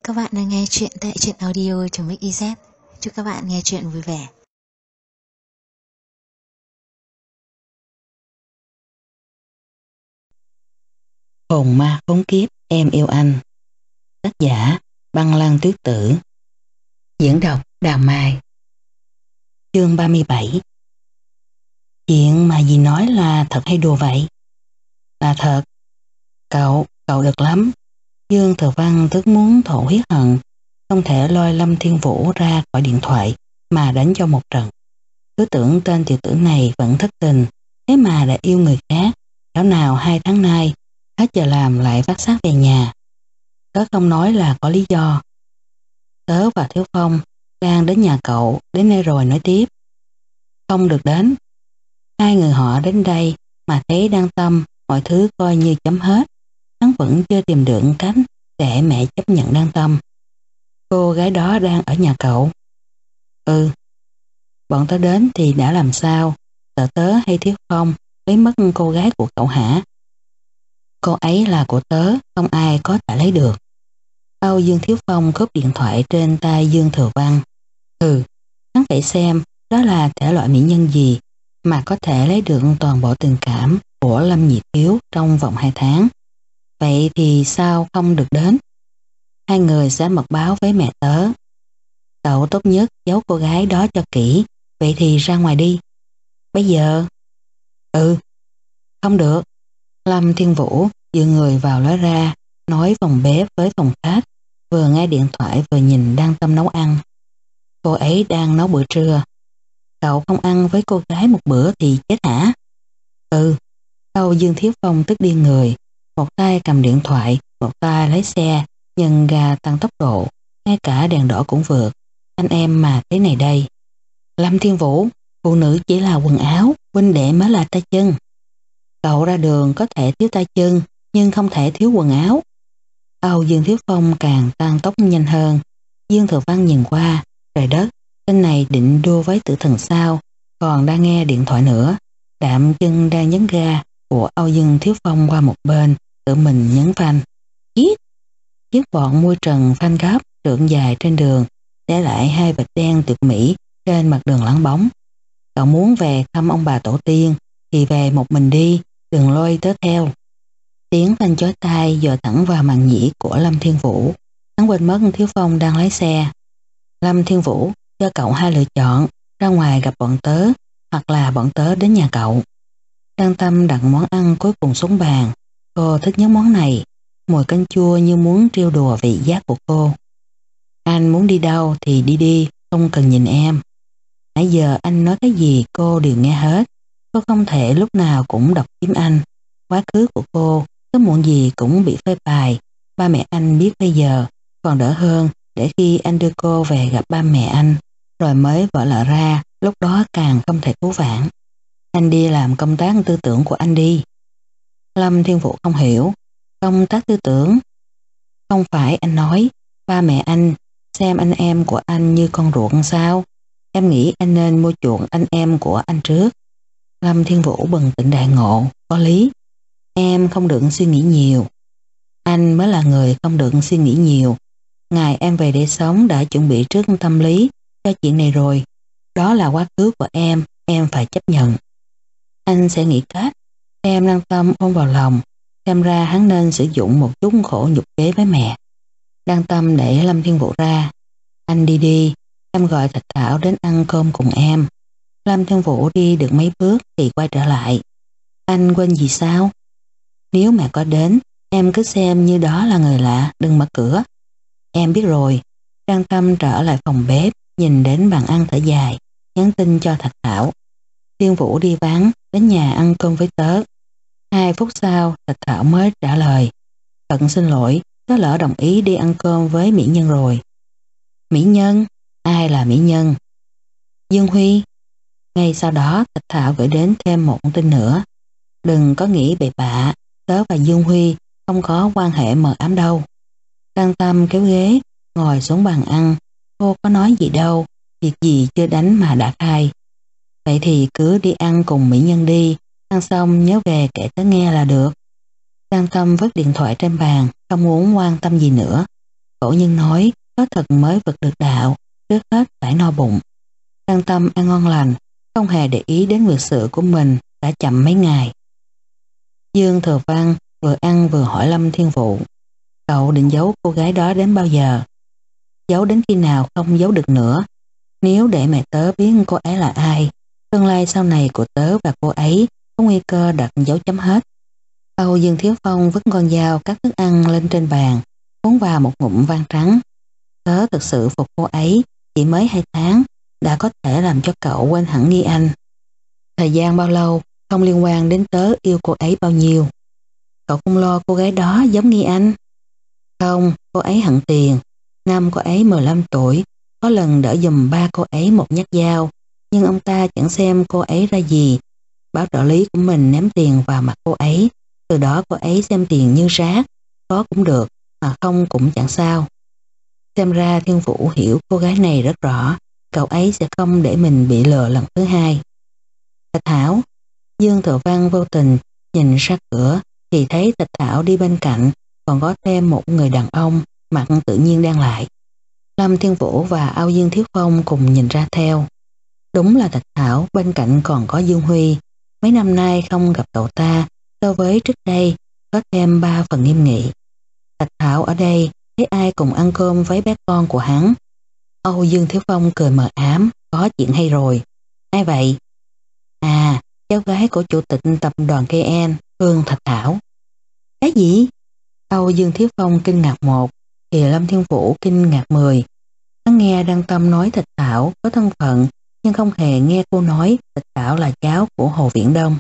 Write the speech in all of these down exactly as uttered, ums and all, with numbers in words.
Các bạn đang nghe chuyện tại truyện audio.mix.iz. Chúc các bạn nghe chuyện vui vẻ. Hồn ma khốn kiếp em yêu anh. Tác giả Băng Lan Tuyết Tử. Diễn đọc Đào Mai. Chương ba mươi bảy. Chuyện mà dì nói là thật hay đùa vậy? Là thật. Cậu, cậu được lắm. Dương Thừa Văn tức muốn thổ huyết hận, không thể lôi Lâm Thiên Vũ ra khỏi điện thoại mà đánh cho một trận. Cứ tưởng tên tiểu tử này vẫn thất tình, thế mà đã yêu người khác. Thảo nào hai tháng nay hết giờ làm lại vác xác về nhà. Tớ không nói là có lý do. Tớ và Thiếu Phong đang đến nhà cậu, đến đây rồi nói tiếp. Không được đến. Hai người họ đến đây mà thấy Đăng Tâm, mọi thứ coi như chấm hết. Hắn vẫn chưa tìm được cách để mẹ chấp nhận Đăng Tâm. Cô gái đó đang ở nhà cậu. Ừ. Bọn tớ đến thì đã làm sao? Sợ tớ hay Thiếu Phong lấy mất cô gái của cậu hả? Cô ấy là của tớ, không ai có thể lấy được. Âu Dương Thiếu Phong cướp điện thoại trên tay Dương Thừa Văn. Ừ, hắn phải xem đó là thể loại mỹ nhân gì mà có thể lấy được toàn bộ tình cảm của Lâm Nhị Thiếu trong vòng hai tháng. Vậy thì sao không được đến? Hai người sẽ mật báo với mẹ tớ. Cậu tốt nhất giấu cô gái đó cho kỹ, vậy thì ra ngoài đi. Bây giờ? Ừ. Không được. Lâm Thiên Vũ dựa người vào lối ra, nói phòng bếp với phòng khách, vừa nghe điện thoại vừa nhìn Đăng Tâm nấu ăn. Cô ấy đang nấu bữa trưa. Cậu không ăn với cô gái một bữa thì chết hả? Ừ. Âu Dương Thiếu Phong tức điên người, một tay cầm điện thoại, một tay lái xe, nhân ga tăng tốc độ, ngay cả đèn đỏ cũng vượt. Anh em mà thế này đây. Lâm Thiên Vũ, phụ nữ chỉ là quần áo, huynh đệ mới là tay chân. Cậu ra đường có thể thiếu tay chân, nhưng không thể thiếu quần áo. Âu Dương Thiếu Phong càng tăng tốc nhanh hơn. Dương Thừa Văn nhìn qua, trời đất, tên này định đua với tử thần sao, còn đang nghe điện thoại nữa. Đạm chân đang nhấn ga của Âu Dương Thiếu Phong qua một bên, tự mình nhấn phanh. Chiếc! Chiếc bọn mui trần phanh gấp, trượng dài trên đường, để lại hai vệt đen tuyệt mỹ trên mặt đường lắng bóng. Cậu muốn về thăm ông bà tổ tiên thì về một mình đi, đừng lôi tớ theo. Tiếng phanh chói tai dội thẳng vào màn nhĩ của Lâm Thiên Vũ. Hắn quên mất Thiếu Phong đang lái xe. Lâm Thiên Vũ, cho cậu hai lựa chọn, ra ngoài gặp bọn tớ hoặc là bọn tớ đến nhà cậu. Đăng Tâm đặt món ăn cuối cùng xuống bàn. Cô thích nhất món này, mùi canh chua như muốn trêu đùa vị giác của cô. Anh muốn đi đâu thì đi đi, không cần nhìn em. Nãy giờ anh nói cái gì cô đều nghe hết. Cô không thể lúc nào cũng đọc kiếm anh. Quá khứ của cô, sớm muộn gì cũng bị phơi bày. Ba mẹ anh biết bây giờ, còn đỡ hơn để khi anh đưa cô về gặp ba mẹ anh, rồi mới vỡ lở ra, lúc đó càng không thể cứu vãn. Anh đi làm công tác tư tưởng của anh đi. Lâm Thiên Vũ không hiểu. Công tác tư tưởng? Không phải anh nói, ba mẹ anh xem anh em của anh như con ruột sao? Em nghĩ anh nên mua chuộng anh em của anh trước. Lâm Thiên Vũ bừng tỉnh đại ngộ, có lý. Em không được suy nghĩ nhiều. Anh mới là người không được suy nghĩ nhiều. Ngày em về để sống đã chuẩn bị trước tâm lý cho chuyện này rồi. Đó là quá khứ của em, em phải chấp nhận. Anh sẽ nghĩ cách. Em Đăng Tâm ôm vào lòng. Xem ra hắn nên sử dụng một chút khổ nhục kế với mẹ. Đăng Tâm để Lâm Thiên Vũ ra. Anh đi đi, em gọi Thạch Thảo đến ăn cơm cùng em. Lâm Thiên Vũ đi được mấy bước thì quay trở lại. Anh quên gì sao? Nếu mẹ có đến, em cứ xem như đó là người lạ, đừng mở cửa. Em biết rồi. Đăng Tâm trở lại phòng bếp, nhìn đến bàn ăn thở dài, nhắn tin cho Thạch Thảo. Thiên Vũ đi vắng, đến nhà ăn cơm với tớ. Hai phút sau, Thạch Thảo mới trả lời. Thật xin lỗi, tớ lỡ đồng ý đi ăn cơm với mỹ nhân rồi. Mỹ nhân? Ai là mỹ nhân? Dương Huy. Ngay sau đó Thạch Thảo gửi đến thêm một tin nữa. Đừng có nghĩ bậy bạ, tớ và Dương Huy không có quan hệ mờ ám đâu. Đăng Tâm kéo ghế, ngồi xuống bàn ăn. Cô có nói gì đâu, việc gì chưa đánh mà đã khai. Vậy thì cứ đi ăn cùng mỹ nhân đi, ăn xong nhớ về kể tớ nghe là được. Đăng Tâm vứt điện thoại trên bàn, không muốn quan tâm gì nữa. Cổ nhân nói có thật mới vực được đạo, trước hết phải no bụng. An tâm ăn ngon lành, không hề để ý đến việc sự của mình đã chậm mấy ngày. Dương Thừa Văn vừa ăn vừa hỏi Lâm Thiên Vũ, cậu định giấu cô gái đó đến bao giờ? Giấu đến khi nào không giấu được nữa. Nếu để mẹ tớ biết cô ấy là ai, tương lai sau này của tớ và cô ấy có nguy cơ đặt dấu chấm hết. Âu Dương Thiếu Phong vứt con dao cắt thức ăn lên trên bàn, uống vào một ngụm vang trắng. Tớ thực sự phục cô ấy, chỉ mới hai tháng đã có thể làm cho cậu quên hẳn Nghi Anh. Thời gian bao lâu không liên quan đến tớ yêu cô ấy bao nhiêu. Cậu không lo cô gái đó giống Nghi Anh? Không, cô ấy hận tiền. Năm cô ấy mười lăm tuổi, có lần đỡ giùm ba cô ấy một nhát dao, nhưng ông ta chẳng xem cô ấy ra gì. Báo trợ lý của mình ném tiền vào mặt cô ấy, từ đó cô ấy xem tiền như rác, có cũng được, mà không cũng chẳng sao. Xem ra Thiên Vũ hiểu cô gái này rất rõ, cậu ấy sẽ không để mình bị lừa lần thứ hai. Thạch Thảo, Dương Thừa Văn vô tình nhìn ra cửa thì thấy Thạch Thảo đi bên cạnh, còn có thêm một người đàn ông mặt tự nhiên đang lại. Lâm Thiên Vũ và Âu Dương Thiếu Phong cùng nhìn ra theo. Đúng là Thạch Thảo, bên cạnh còn có Dương Huy. Mấy năm nay không gặp cậu ta, so với trước đây có thêm ba phần nghiêm nghị. Thạch Thảo ở đây thấy ai cùng ăn cơm với bé con của hắn. Âu Dương Thiếu Phong cười mờ ám, có chuyện hay rồi. Ai vậy? À, cháu gái của chủ tịch tập đoàn ca en, Hương Thạch Thảo. Cái gì? Âu Dương Thiếu Phong kinh ngạc một, thì Lâm Thiên Vũ kinh ngạc mười. Hắn nghe Đăng Tâm nói Thạch Thảo có thân phận, nhưng không hề nghe cô nói Thạch Thảo là cháu của Hồ Viễn Đông.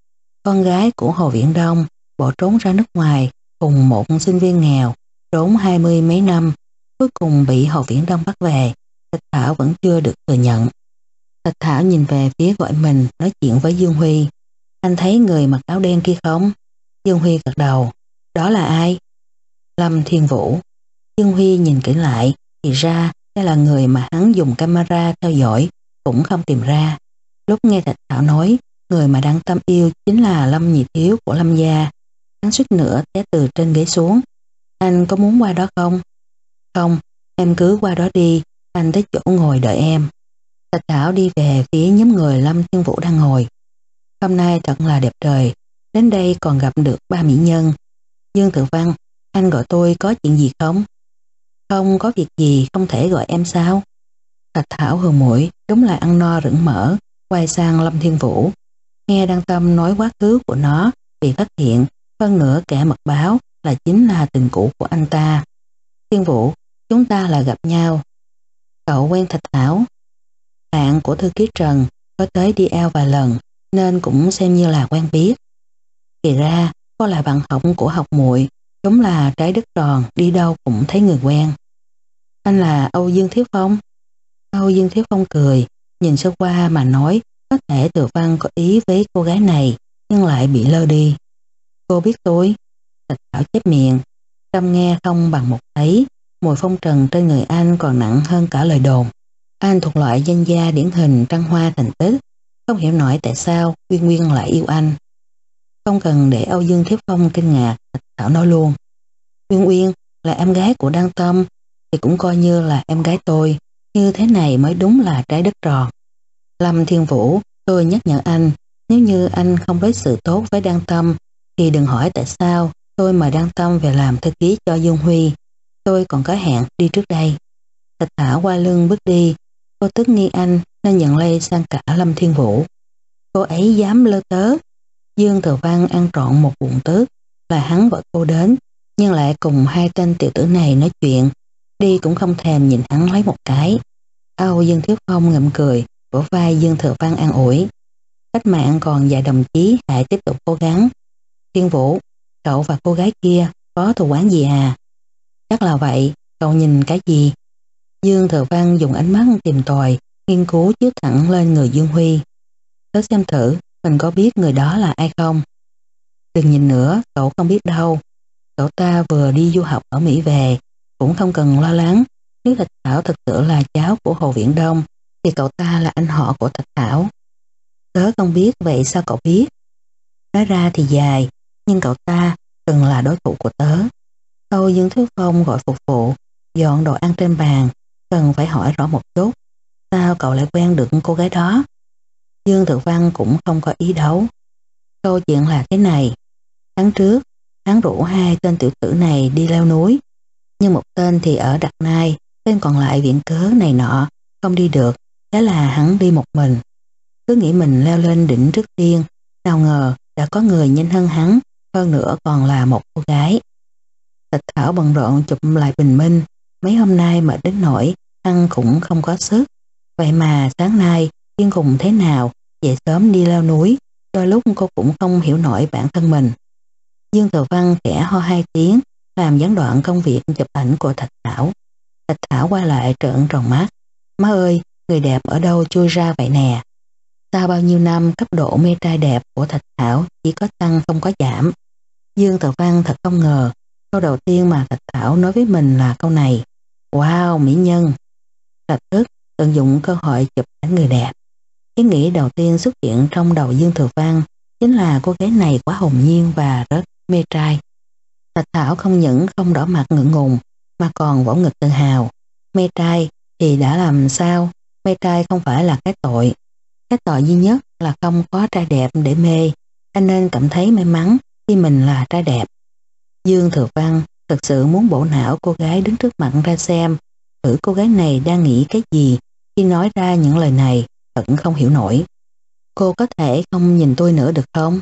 Con gái của Hồ Viễn Đông bỏ trốn ra nước ngoài cùng một sinh viên nghèo, trốn hai mươi mấy năm, cuối cùng bị Hồ Viễn Đông bắt về. Thạch Thảo vẫn chưa được thừa nhận. Thạch Thảo nhìn về phía gọi mình, nói chuyện với Dương Huy. Anh thấy người mặc áo đen kia không? Dương Huy gật đầu. Đó là ai? Lâm Thiên Vũ. Dương Huy nhìn kỹ lại, thì ra đây là người mà hắn dùng camera theo dõi, cũng không tìm ra. Lúc nghe Thạch Thảo nói người mà Đăng Tâm yêu chính là Lâm Nhị Thiếu của Lâm gia, hắn suýt nữa té từ trên ghế xuống. Anh có muốn qua đó không? Không, em cứ qua đó đi, anh tới chỗ ngồi đợi em. Thạch Thảo đi về phía nhóm người Lâm Thiên Vũ đang ngồi. Hôm nay thật là đẹp trời, đến đây còn gặp được ba mỹ nhân. Dương Thừa Văn, anh gọi tôi có chuyện gì không? Không có việc gì, không thể gọi em sao? Thạch Thảo hừ mũi, đúng là ăn no rửng mỡ, quay sang Lâm Thiên Vũ. Nghe Đăng Tâm nói quá khứ của nó bị phát hiện, hơn nữa kẻ mật báo là chính là tình cũ của anh ta. Thiên Vũ, chúng ta là gặp nhau. Cậu quen Thạch Thảo? Bạn của thư ký Trần, có tới đi eo vài lần nên cũng xem như là quen biết. Kỳ ra cô là bạn học của học muội, đúng là trái đất tròn, đi đâu cũng thấy người quen. Anh là Âu Dương Thiếu Phong? Âu Dương Thiếu Phong cười, nhìn sơ qua mà nói có thể Thừa Văn có ý với cô gái này nhưng lại bị lơ đi. Cô biết tôi? Thạch Thảo chép miệng, Tâm nghe không bằng một thấy, mùi phong trần trên người anh còn nặng hơn cả lời đồn. Anh thuộc loại danh gia điển hình trăng hoa thành tích, không hiểu nổi tại sao Uyên Uyên lại yêu anh. Không cần để Âu Dương Thiếu Phong kinh ngạc, Thạch Thảo nói luôn. Uyên Uyên là em gái của Đăng Tâm, thì cũng coi như là em gái tôi, như thế này mới đúng là trái đất tròn. Lâm Thiên Vũ, tôi nhắc nhở anh, nếu như anh không đối xử tốt với Đăng Tâm, thì đừng hỏi tại sao tôi mời Đăng Tâm về làm thư ký cho Dương Huy. Tôi còn có hẹn đi trước đây. Thạch Thảo qua lưng bước đi, cô tức nghi anh nên nhận lây sang cả Lâm Thiên Vũ. Cô ấy dám lơ tớ. Dương Thừa Văn ăn trọn một bụng tớt, là hắn gọi cô đến, nhưng lại cùng hai tên tiểu tử này nói chuyện, đi cũng không thèm nhìn hắn lấy một cái. Âu Dương Thiếu Phong ngậm cười, vỗ vai Dương Thừa Văn an ủi. Cách mạng còn vài đồng chí, hãy tiếp tục cố gắng. Thiên Vũ, cậu và cô gái kia có thù oán gì à? Chắc là vậy, cậu nhìn cái gì? Dương Thừa Văn dùng ánh mắt tìm tòi, nghiên cứu chiếu thẳng lên người Dương Huy. Tớ xem thử, mình có biết người đó là ai không? Đừng nhìn nữa, cậu không biết đâu. Cậu ta vừa đi du học ở Mỹ về, cũng không cần lo lắng. Nếu Thạch Thảo thực sự là cháu của Hồ Viễn Đông, thì cậu ta là anh họ của Thạch Thảo. Tớ không biết, vậy sao cậu biết? Nói ra thì dài, nhưng cậu ta từng là đối thủ của tớ. Âu Dương Thiếu Phong gọi phục vụ, dọn đồ ăn trên bàn, cần phải hỏi rõ một chút. Sao cậu lại quen được cô gái đó? Dương Thực Văn cũng không có ý đấu. Câu chuyện là thế này. Tháng trước, hắn rủ hai tên tiểu tử này đi leo núi. Nhưng một tên thì ở Đặc Nai, tên còn lại viện cớ này nọ, không đi được. Thế là hắn đi một mình. Cứ nghĩ mình leo lên đỉnh trước tiên, nào ngờ đã có người nhanh hơn hắn, hơn nữa còn là một cô gái. Thạch Thảo bận rộn chụp lại bình minh, mấy hôm nay mệt đến nỗi ăn cũng không có sức. Vậy mà sáng nay Thiên cùng thế nào, dậy sớm đi leo núi, đôi lúc cô cũng không hiểu nổi bản thân mình. Dương Thừa Văn khẽ ho hai tiếng, làm gián đoạn công việc chụp ảnh của Thạch Thảo. Thạch Thảo qua lại trợn tròn mắt. Má ơi, người đẹp ở đâu chui ra vậy nè? Sau bao nhiêu năm cấp độ mê trai đẹp của Thạch Thảo chỉ có tăng không có giảm. Dương Thừa Văn thật không ngờ, câu đầu tiên mà Thạch Thảo nói với mình là câu này. Wow, mỹ nhân! Lập tức tận dụng cơ hội chụp ảnh người đẹp. Ý nghĩ đầu tiên xuất hiện trong đầu Dương Thừa Văn chính là cô gái này quá hồn nhiên và rất mê trai. Thạch Thảo không những không đỏ mặt ngượng ngùng mà còn vỗ ngực tự hào. Mê trai thì đã làm sao? Mê trai không phải là cái tội. Cái tội duy nhất là không có trai đẹp để mê. Anh nên cảm thấy may mắn khi mình là trai đẹp. Dương Thừa Văn thực sự muốn bổ não cô gái đứng trước mặt ra xem thử cô gái này đang nghĩ cái gì khi nói ra những lời này, thật không hiểu nổi. Cô có thể không nhìn tôi nữa được không?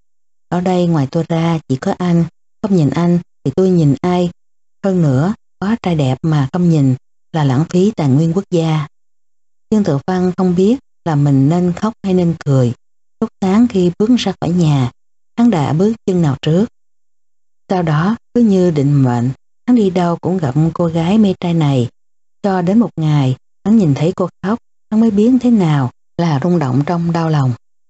Ở đây ngoài tôi ra chỉ có anh, không nhìn anh thì tôi nhìn ai? Hơn nữa, có trai đẹp mà không nhìn là lãng phí tài nguyên quốc gia. Dương Thừa Văn không biết là mình nên khóc hay nên cười. Lúc sáng khi bước ra khỏi nhà, hắn đã bước chân nào trước. Sau đó, cứ như định mệnh, hắn đi đâu cũng gặp cô gái mê trai này. Cho đến một ngày, hắn nhìn thấy cô khóc, hắn mới biết thế nào là rung động trong đau lòng.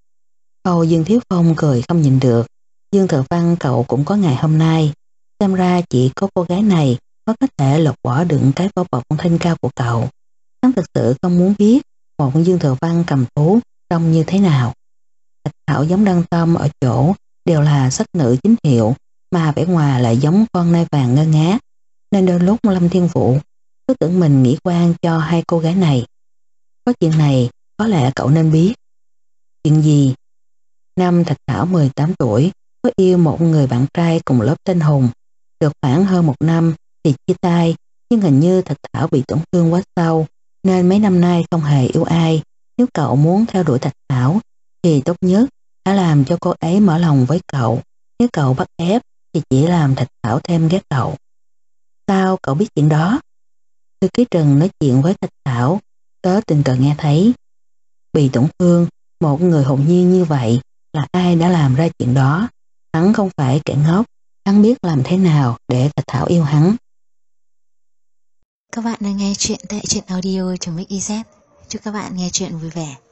Âu Dương Thiếu Phong cười không nhìn được. Dương Thừa Văn cậu cũng có ngày hôm nay. Xem ra chỉ có cô gái này mới có thể lột bỏ đựng cái vỏ bọc thanh cao của cậu. Hắn thực sự không muốn biết một Dương Thừa Văn cầm thú trông như thế nào. Thạch Thảo giống Đăng Tâm ở chỗ đều là sắc nữ chính hiệu, mà vẻ ngoài lại giống con nai vàng ngơ ngác, nên đôi lúc Lâm Thiên Vũ cứ tưởng mình nghĩ quan cho hai cô gái này. Có chuyện này có lẽ cậu nên biết. Chuyện gì? Năm Thạch Thảo mười tám tuổi, có yêu một người bạn trai cùng lớp tên Hùng. Được khoảng hơn một năm thì chia tay, nhưng hình như Thạch Thảo bị tổn thương quá sâu, nên mấy năm nay không hề yêu ai. Nếu cậu muốn theo đuổi Thạch Thảo thì tốt nhất hãy làm cho cô ấy mở lòng với cậu. Nếu cậu bắt ép thì chỉ làm Thạch Thảo thêm ghét cậu. Sao cậu biết chuyện đó? Thư ký Trần nói chuyện với Thạch Thảo, tớ tình cờ nghe thấy. Bị tổn thương, một người hồn nhiên như vậy là ai đã làm ra chuyện đó? Hắn không phải kẻ ngốc, hắn biết làm thế nào để Thạch Thảo yêu hắn. Các bạn đang nghe chuyện tại truyện audio chấm ích i zét. Chúc các bạn nghe chuyện vui vẻ.